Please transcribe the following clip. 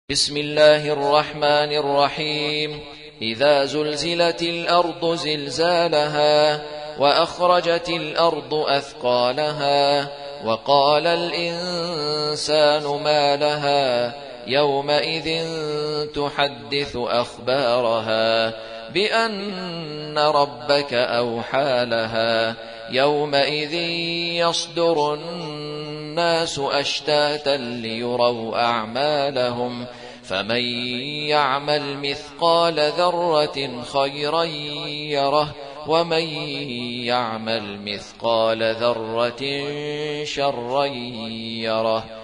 بسم الله الرحمن الرحيم. إذا زلزلت الأرض زلزالها وأخرجت الأرض أثقالها وقال الإنسان ما لها يومئذ تحدث أخبارها بأن ربك أوحى لها يومئذ يصدر الناس أشتاتا ليروا أعمالهم فمن يعمل مثقال ذرة خيرا يره ومن يعمل مثقال ذرة شرا يره.